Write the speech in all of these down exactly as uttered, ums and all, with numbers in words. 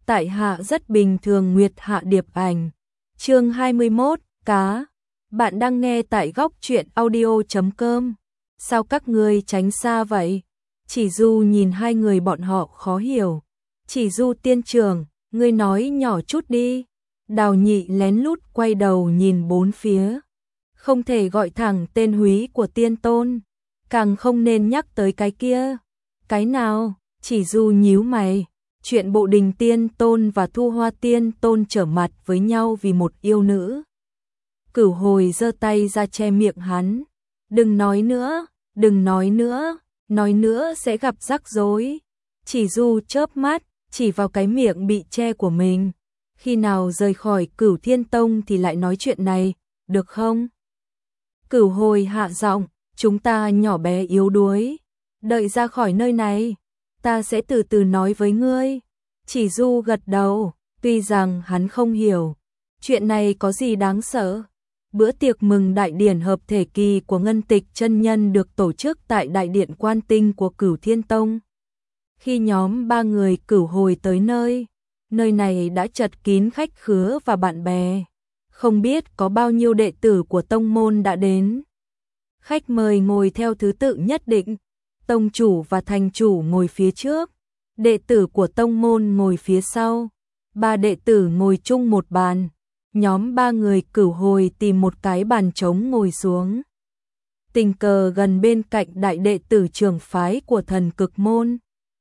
tại hạ rất bình thường. Nguyệt Hạ điệp ảnh. Chương hai mươi mốt, cá. Bạn đang nghe tại góc truyện audio chấm com. Sao các ngươi tránh xa vậy? Chỉ Du nhìn hai người bọn họ khó hiểu. Chỉ Du tiên trưởng, ngươi nói nhỏ chút đi. Đào Nhị lén lút quay đầu nhìn bốn phía. Không thể gọi thẳng tên húy của tiên tôn, càng không nên nhắc tới cái kia. Cái nào? Chỉ Du nhíu mày. Chuyện Bộ Đình tiên tôn và Thu Hoa tiên tôn trở mặt với nhau vì một yêu nữ. Cửu Hồi giơ tay ra che miệng hắn. Đừng nói nữa, đừng nói nữa, nói nữa sẽ gặp rắc rối. Chỉ Du chớp mắt, chỉ vào cái miệng bị che của mình. Khi nào rời khỏi Cửu Thiên Tông thì lại nói chuyện này, được không? Cửu Hồi hạ giọng, chúng ta nhỏ bé yếu đuối. Đợi ra khỏi nơi này, ta sẽ từ từ nói với ngươi. Chỉ Du gật đầu, tuy rằng hắn không hiểu. Chuyện này có gì đáng sợ? Bữa tiệc mừng đại điển hợp thể kỳ của Ngân Tịch chân nhân được tổ chức tại đại điện Quan Tinh của Cửu Thiên Tông. Khi nhóm ba người Cửu Hồi tới nơi, nơi này đã chật kín khách khứa và bạn bè. Không biết có bao nhiêu đệ tử của tông môn đã đến. Khách mời ngồi theo thứ tự nhất định. Tông chủ và thành chủ ngồi phía trước, đệ tử của tông môn ngồi phía sau. Ba đệ tử ngồi chung một bàn. Nhóm ba người Cửu Hồi tìm một cái bàn trống ngồi xuống. Tình cờ gần bên cạnh đại đệ tử trưởng phái của Thần Cực môn.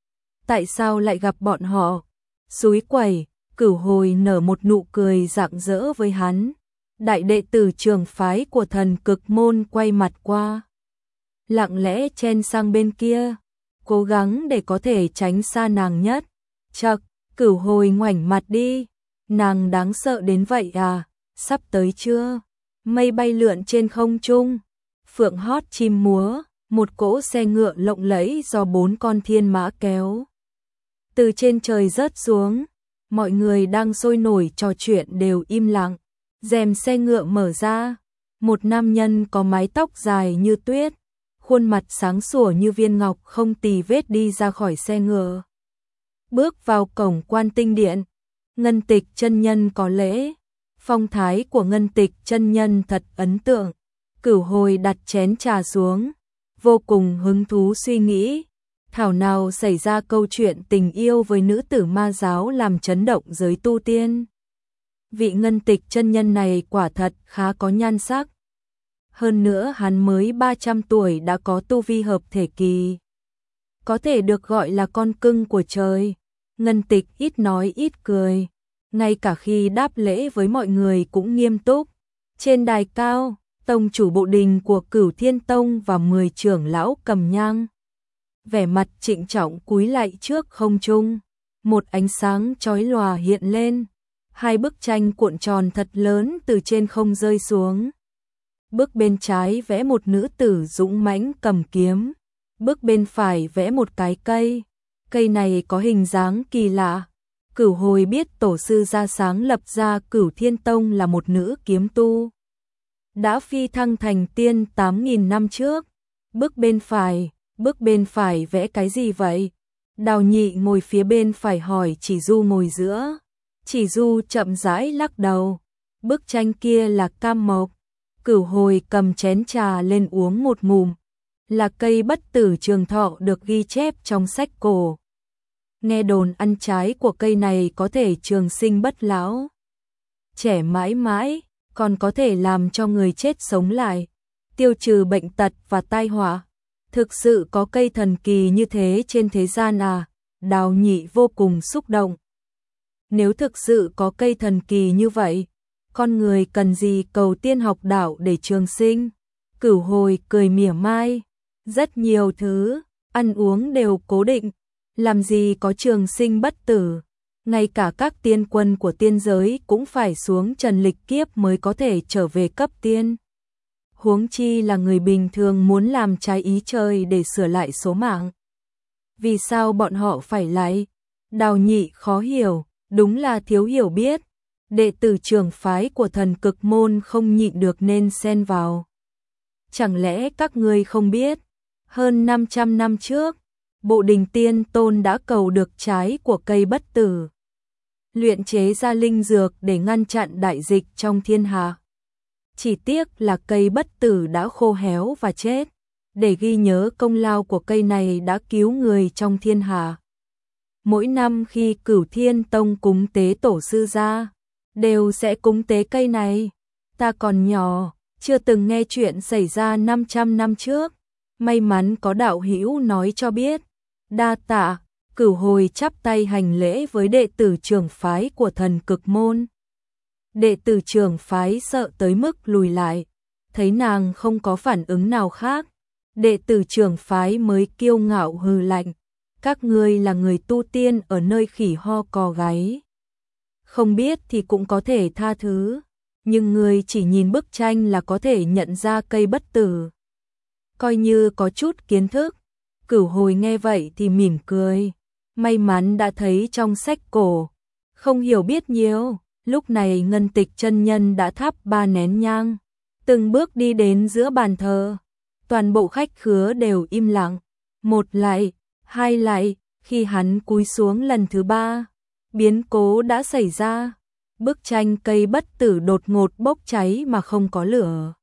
Tại sao lại gặp bọn họ? Xúi quẩy, Cửu Hồi nở một nụ cười rạng rỡ với hắn. Đại đệ tử trưởng phái của Thần Cực môn quay mặt qua, lặng lẽ chen sang bên kia, cố gắng để có thể tránh xa nàng nhất. Chậc, Cửu Hồi ngoảnh mặt đi. Nàng đáng sợ đến vậy à? Sắp tới chưa? Mây bay lượn trên không trung, phượng hót chim múa, một cỗ xe ngựa lộng lẫy do bốn con thiên mã kéo từ trên trời rớt xuống. Mọi người đang sôi nổi trò chuyện đều im lặng. Rèm xe ngựa mở ra, một nam nhân có mái tóc dài như tuyết, khuôn mặt sáng sủa như viên ngọc không tì vết đi ra khỏi xe ngựa. Bước vào cổng Quan Tinh điện, Ngân Tịch chân nhân có lễ. Phong thái của Ngân Tịch chân nhân thật ấn tượng. Cửu Hồi đặt chén trà xuống, vô cùng hứng thú suy nghĩ. Thảo nào xảy ra câu chuyện tình yêu với nữ tử ma giáo làm chấn động giới tu tiên. Vị Ngân Tịch chân nhân này quả thật khá có nhan sắc. Hơn nữa hắn mới ba trăm tuổi đã có tu vi hợp thể kỳ. Có thể được gọi là con cưng của trời. Ngân Tịch ít nói ít cười. Ngay cả khi đáp lễ với mọi người cũng nghiêm túc. Trên đài cao, tông chủ Bộ Đình của Cửu Thiên Tông và mười trưởng lão cầm nhang, vẻ mặt trịnh trọng cúi lạy trước không trung. Một ánh sáng chói lòa hiện lên. Hai bức tranh cuộn tròn thật lớn từ trên không rơi xuống. Bức bên trái vẽ một nữ tử dũng mãnh cầm kiếm. Bức bên phải vẽ một cái cây. Cây này có hình dáng kỳ lạ. Cửu Hồi biết tổ sư gia sáng lập ra Cửu Thiên Tông là một nữ kiếm tu, đã phi thăng thành tiên tám nghìn năm trước. Bức bên phải, bức bên phải vẽ cái gì vậy? Đào Nhị ngồi phía bên phải hỏi Chỉ Du ngồi giữa. Chỉ Du chậm rãi lắc đầu. Bức tranh kia là cam mộc. Cửu Hồi cầm chén trà lên uống một ngụm. Là cây bất tử trường thọ được ghi chép trong sách cổ. Nghe đồn ăn trái của cây này có thể trường sinh bất lão, trẻ mãi mãi, còn có thể làm cho người chết sống lại, tiêu trừ bệnh tật và tai họa. Thực sự có cây thần kỳ như thế trên thế gian à? Đào Nhị vô cùng xúc động. Nếu thực sự có cây thần kỳ như vậy, con người cần gì cầu tiên học đạo để trường sinh? Cửu Hồi cười mỉa mai. Rất nhiều thứ, ăn uống đều cố định. Làm gì có trường sinh bất tử? Ngay cả các tiên quân của tiên giới cũng phải xuống trần lịch kiếp mới có thể trở về cấp tiên. Huống chi là người bình thường muốn làm trái ý trời để sửa lại số mạng. Vì sao bọn họ phải lại? Đào Nhị khó hiểu, đúng là thiếu hiểu biết. Đệ tử trưởng phái của Thần Cực môn không nhịn được nên xen vào. Chẳng lẽ các ngươi không biết? Hơn năm trăm năm trước, Bộ Đình tiên tôn đã cầu được trái của cây bất tử. luyện chế ra linh dược để ngăn chặn đại dịch trong thiên hạ. Chỉ tiếc là cây bất tử đã khô héo và chết, để ghi nhớ công lao của cây này đã cứu người trong thiên hạ. Mỗi năm khi Cửu Thiên Tông cúng tế tổ sư ra, đều sẽ cúng tế cây này. Ta còn nhỏ, chưa từng nghe chuyện xảy ra năm trăm năm trước, may mắn có đạo hữu nói cho biết. Đa tạ. Cửu Hồi chắp tay hành lễ với đệ tử trưởng phái của Thần Cực Môn. Đệ tử trưởng phái sợ tới mức lùi lại, thấy nàng không có phản ứng nào khác. Đệ tử trưởng phái mới kiêu ngạo hừ lạnh, các ngươi là người tu tiên ở nơi khỉ ho cò gáy. Không biết thì cũng có thể tha thứ, nhưng ngươi chỉ nhìn bức tranh là có thể nhận ra cây bất tử. Coi như có chút kiến thức. Cửu Hồi nghe vậy thì mỉm cười, may mắn đã thấy trong sách cổ, không hiểu biết nhiều. Lúc này Ngân Tịch chân nhân đã thắp ba nén nhang, từng bước đi đến giữa bàn thờ. Toàn bộ khách khứa đều im lặng, một lại, hai lại, khi hắn cúi xuống lần thứ ba, biến cố đã xảy ra. Bức tranh cây bất tử đột ngột bốc cháy mà không có lửa.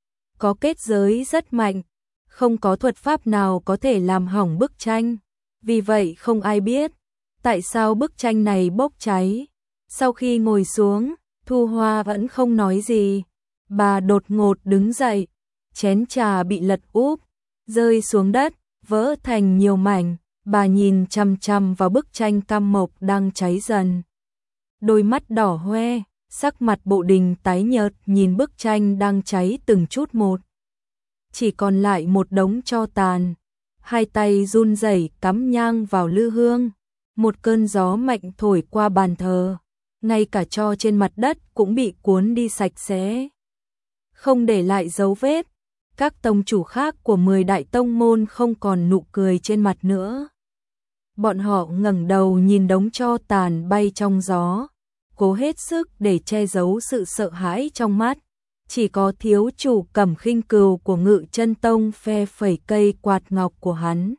Có kết giới rất mạnh, không có thuật pháp nào có thể làm hỏng bức tranh, vì vậy không ai biết tại sao bức tranh này bốc cháy. Sau khi ngồi xuống, Thu Hoa vẫn không nói gì, bà đột ngột đứng dậy, chén trà bị lật úp, rơi xuống đất, vỡ thành nhiều mảnh. Bà nhìn chằm chằm vào bức tranh cam mộc đang cháy dần, đôi mắt đỏ hoe, sắc mặt Bộ Đình tái nhợt nhìn bức tranh đang cháy từng chút một. Chỉ còn lại một đống tro tàn, hai tay run rẩy cắm nhang vào lư hương. Một cơn gió mạnh thổi qua bàn thờ, ngay cả tro trên mặt đất cũng bị cuốn đi sạch sẽ, không để lại dấu vết. Các tông chủ khác của mười đại tông môn không còn nụ cười trên mặt nữa. Bọn họ ngẩng đầu nhìn đống tro tàn bay trong gió, cố hết sức để che giấu sự sợ hãi trong mắt. Chỉ có thiếu chủ Cẩm Khinh Cừu của Ngự Chân Tông phe phẩy cây quạt ngọc của hắn,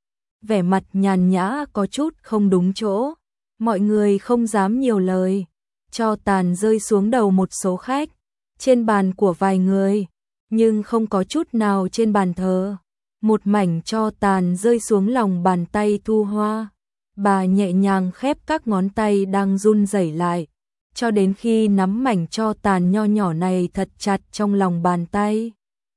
vẻ mặt nhàn nhã có chút không đúng chỗ. Mọi người không dám nhiều lời, tro tàn rơi xuống đầu một số khách, trên bàn của vài người, nhưng không có chút nào trên bàn thờ. Một mảnh tro tàn rơi xuống lòng bàn tay Thu Hoa, bà nhẹ nhàng khép các ngón tay đang run rẩy lại, cho đến khi nắm mảnh tro tàn nho nhỏ này thật chặt trong lòng bàn tay,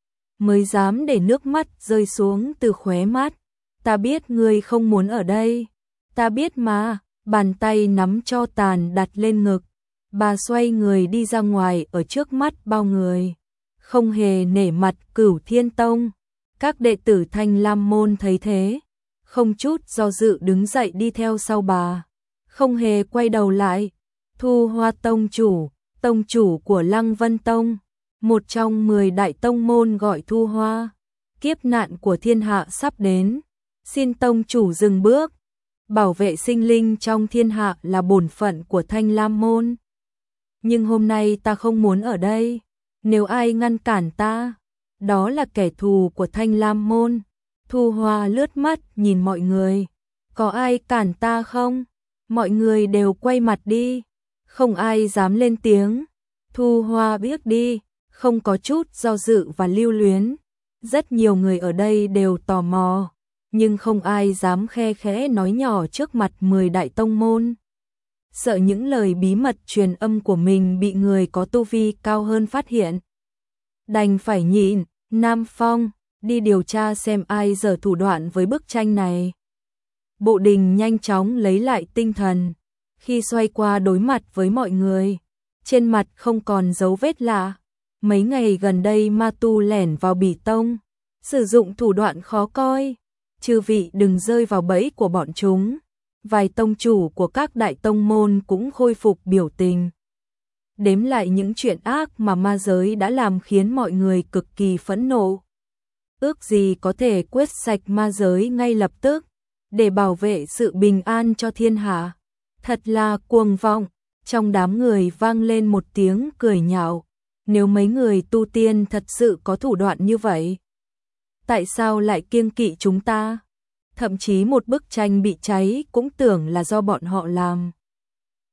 mới dám để nước mắt rơi xuống từ khóe mắt. Ta biết ngươi không muốn ở đây, ta biết mà. Bàn tay nắm tro tàn đặt lên ngực, bà xoay người đi ra ngoài ở trước mắt bao người, không hề nể mặt Cửu Thiên Tông. Các đệ tử Thanh Lam môn thấy thế, không chút do dự đứng dậy đi theo sau bà, không hề quay đầu lại. Thu Hoa tông chủ, tông chủ của Lăng Vân Tông, một trong mười đại tông môn gọi Thu Hoa. Kiếp nạn của thiên hạ sắp đến, xin tông chủ dừng bước. Bảo vệ sinh linh trong thiên hạ là bổn phận của Thanh Lam môn. Nhưng hôm nay ta không muốn ở đây, nếu ai ngăn cản ta, đó là kẻ thù của Thanh Lam môn. Thu Hoa lướt mắt nhìn mọi người, có ai cản ta không? Mọi người đều quay mặt đi, không ai dám lên tiếng. Thu Hoa bước đi, không có chút do dự và lưu luyến. Rất nhiều người ở đây đều tò mò, nhưng không ai dám khe khẽ nói nhỏ trước mặt mười đại tông môn, sợ những lời bí mật truyền âm của mình bị người có tu vi cao hơn phát hiện. Đành phải nhịn. Nam Phong, đi điều tra xem ai giở thủ đoạn với bức tranh này. Bộ Đình nhanh chóng lấy lại tinh thần, khi xoay qua đối mặt với mọi người, trên mặt không còn dấu vết lạ. Mấy ngày gần đây ma tu lẻn vào Bỉ Tông, sử dụng thủ đoạn khó coi, chư vị đừng rơi vào bẫy của bọn chúng. Vài tông chủ của các đại tông môn cũng khôi phục biểu tình, đếm lại những chuyện ác mà ma giới đã làm khiến mọi người cực kỳ phẫn nộ. Ước gì có thể quét sạch ma giới ngay lập tức, để bảo vệ sự bình an cho thiên hạ. Thật là cuồng vọng. Trong đám người vang lên một tiếng cười nhạo. Nếu mấy người tu tiên thật sự có thủ đoạn như vậy, tại sao lại kiêng kỵ chúng ta? Thậm chí một bức tranh bị cháy cũng tưởng là do bọn họ làm.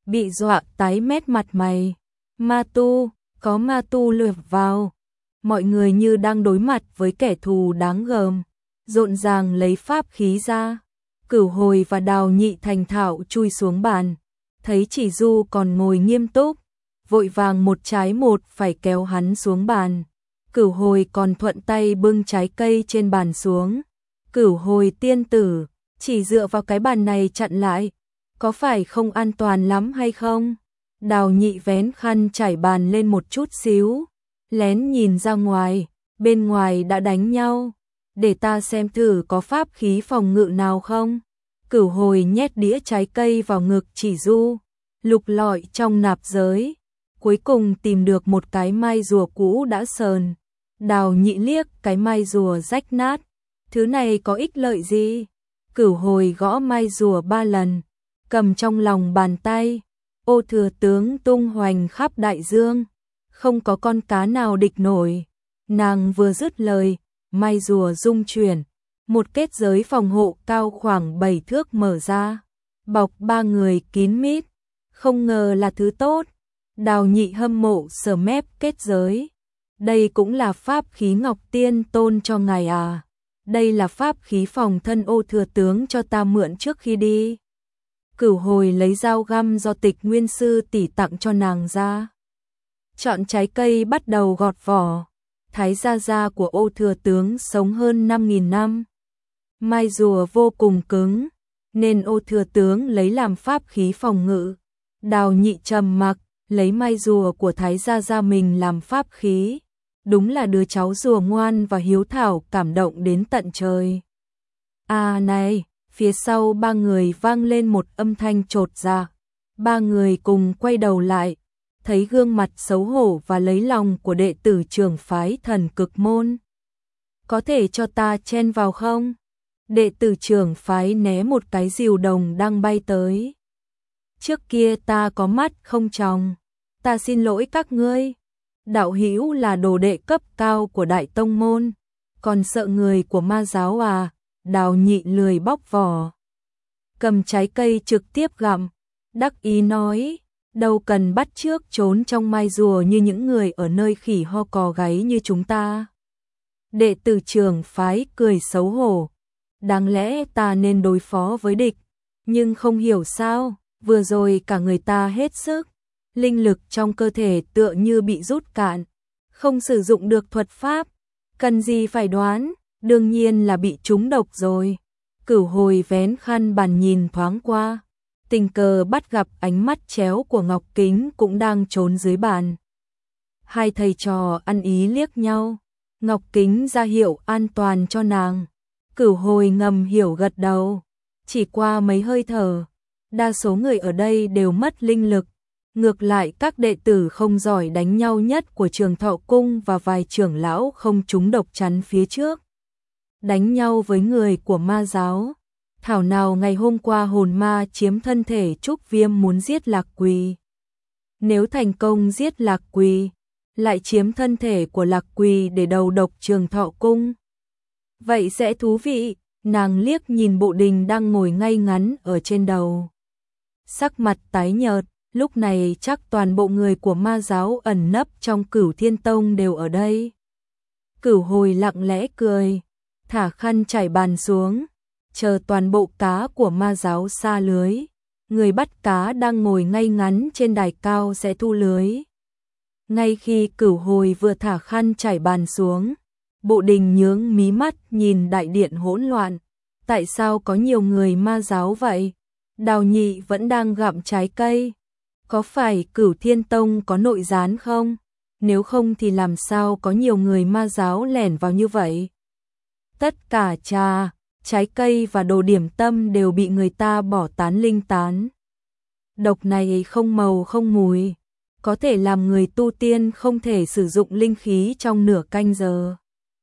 bị dọa tái mét mặt mày. Ma tu, có ma tu lượt vào. Mọi người như đang đối mặt với kẻ thù đáng gờm, rộn ràng lấy pháp khí ra. Cửu Hồi và Đào Nhị thành thạo chui xuống bàn, thấy Chỉ Du còn ngồi nghiêm túc, vội vàng một trái một phải kéo hắn xuống bàn. Cửu Hồi còn thuận tay bưng trái cây trên bàn xuống. Cửu Hồi tiên tử, chỉ dựa vào cái bàn này chặn lại, có phải không an toàn lắm hay không? Đào Nhị vén khăn trải bàn lên một chút xíu, lén nhìn ra ngoài, bên ngoài đã đánh nhau. Để ta xem thử có pháp khí phòng ngự nào không. Cửu Hồi nhét đĩa trái cây vào ngực Chỉ Du, lục lọi trong nạp giới, cuối cùng tìm được một cái mai rùa cũ đã sờn. Đào Nhị liếc cái mai rùa rách nát, thứ này có ích lợi gì? Cửu Hồi gõ mai rùa ba lần, cầm trong lòng bàn tay. Ô thừa tướng tung hoành khắp đại dương, không có con cá nào địch nổi. Nàng vừa dứt lời, mai rùa rung chuyển, một kết giới phòng hộ cao khoảng bảy thước mở ra, bọc ba người kín mít. Không ngờ là thứ tốt. Đào Nhị hâm mộ sờ mép kết giới. Đây cũng là pháp khí Ngọc Tiên Tôn cho ngài à? Đây là pháp khí phòng thân Ô thừa tướng cho ta mượn trước khi đi. Cửu Hồi lấy dao găm do Tịch Nguyên sư tỷ tặng cho nàng ra, chọn trái cây bắt đầu gọt vỏ. Thái gia gia của Ô thừa tướng sống hơn năm nghìn năm, mai rùa vô cùng cứng, nên Ô thừa tướng lấy làm pháp khí phòng ngự. Đào Nhị trầm mặc, lấy mai rùa của Thái gia gia mình làm pháp khí. Đúng là đứa cháu rùa ngoan và hiếu thảo, cảm động đến tận trời. À này, phía sau ba người vang lên một âm thanh chột dạ. Ba người cùng quay đầu lại, thấy gương mặt xấu hổ và lấy lòng của đệ tử trưởng phái Thần Cực môn. Có thể cho ta chen vào không? Đệ tử trưởng phái né một cái diều đồng đang bay tới. Trước kia ta có mắt không tròng, ta xin lỗi các ngươi. Đạo hữu là đồ đệ cấp cao của đại tông môn, còn sợ người của ma giáo à? Đào Nhị lười bóc vỏ, cầm trái cây trực tiếp gặm, đắc ý nói, đâu cần bắt chước trốn trong mai rùa như những người ở nơi khỉ ho cò gáy như chúng ta. Đệ tử trưởng phái cười xấu hổ, đáng lẽ ta nên đối phó với địch, nhưng không hiểu sao, vừa rồi cả người ta hết sức, linh lực trong cơ thể tựa như bị rút cạn, không sử dụng được thuật pháp, cần gì phải đoán, đương nhiên là bị trúng độc rồi. Cửu Hồi vén khăn bàn nhìn thoáng qua, tình cờ bắt gặp ánh mắt chéo của Ngọc Kính cũng đang trốn dưới bàn. Hai thầy trò ăn ý liếc nhau, Ngọc Kính ra hiệu an toàn cho nàng. Cửu Hồi ngầm hiểu gật đầu. Chỉ qua mấy hơi thở, đa số người ở đây đều mất linh lực. Ngược lại các đệ tử không giỏi đánh nhau nhất của Trường Thọ Cung và vài trưởng lão không trúng độc chắn phía trước. Đánh nhau với người của ma giáo. Thảo nào ngày hôm qua hồn ma chiếm thân thể Trúc Viêm muốn giết Lạc Quỳ. Nếu thành công giết Lạc Quỳ, lại chiếm thân thể của Lạc Quỳ để đầu độc Trường Thọ Cung. Vậy sẽ thú vị. Nàng liếc nhìn Bộ Đình đang ngồi ngay ngắn ở trên đầu, sắc mặt tái nhợt. Lúc này chắc toàn bộ người của ma giáo ẩn nấp trong Cửu Thiên Tông đều ở đây. Cửu Hồi lặng lẽ cười, thả khăn trải bàn xuống, chờ toàn bộ cá của ma giáo sa lưới. Người bắt cá đang ngồi ngay ngắn trên đài cao sẽ thu lưới. Ngay khi Cửu Hồi vừa thả khăn trải bàn xuống, Bộ Đình nhướng mí mắt nhìn đại điện hỗn loạn. Tại sao có nhiều người ma giáo vậy? Đào Nhị vẫn đang gặm trái cây. Có phải Cửu Thiên Tông có nội gián không? Nếu không thì làm sao có nhiều người ma giáo lẻn vào như vậy? Tất cả trà, trái cây và đồ điểm tâm đều bị người ta bỏ tán linh tán. Độc này không màu không mùi, có thể làm người tu tiên không thể sử dụng linh khí trong nửa canh giờ.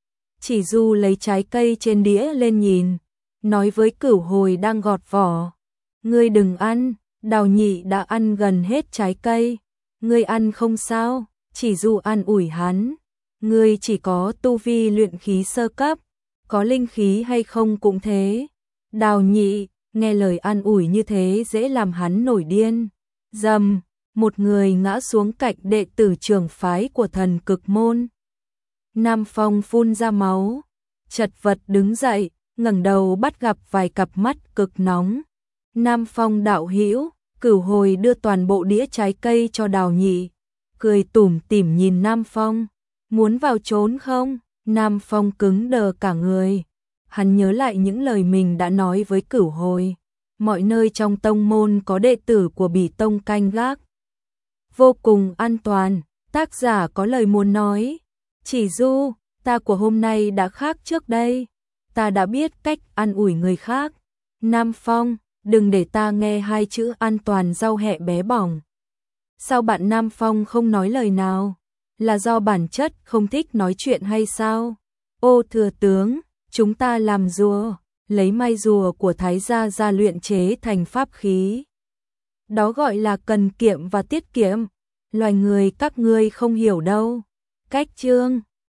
Chỉ Du lấy trái cây trên đĩa lên nhìn, nói với Cửu Hồi đang gọt vỏ. Ngươi đừng ăn, Đào Nhị đã ăn gần hết trái cây. Ngươi ăn không sao, Chỉ Du an ủi hắn. Ngươi chỉ có tu vi luyện khí sơ cấp, có linh khí hay không cũng thế. Đào Nhị, nghe lời an ủi như thế dễ làm hắn nổi điên. Dầm, một người ngã xuống cạnh đệ tử trưởng phái của thần cực môn. Nam Phong phun ra máu, chật vật đứng dậy, ngẩng đầu bắt gặp vài cặp mắt cực nóng. Nam Phong đạo hữu, Cửu Hồi đưa toàn bộ đĩa trái cây cho Đào Nhị, cười tủm tỉm nhìn Nam Phong, muốn vào trốn không? Nam Phong cứng đờ cả người, hắn nhớ lại những lời mình đã nói với Cửu Hồi, mọi nơi trong tông môn có đệ tử của Bỉ Tông canh gác, vô cùng an toàn. Tác giả có lời muốn nói, chỉ Du, ta của hôm nay đã khác trước đây, ta đã biết cách an ủi người khác. Nam Phong, đừng để ta nghe hai chữ an toàn rau hẹ bé bỏng. Sao bạn Nam Phong không nói lời nào? Là do bản chất không thích nói chuyện hay sao? Ô thừa tướng, chúng ta làm rùa, lấy mai rùa của Thái gia ra luyện chế thành pháp khí. Đó gọi là cần kiệm và tiết kiệm, loài người các ngươi không hiểu đâu. Cách chương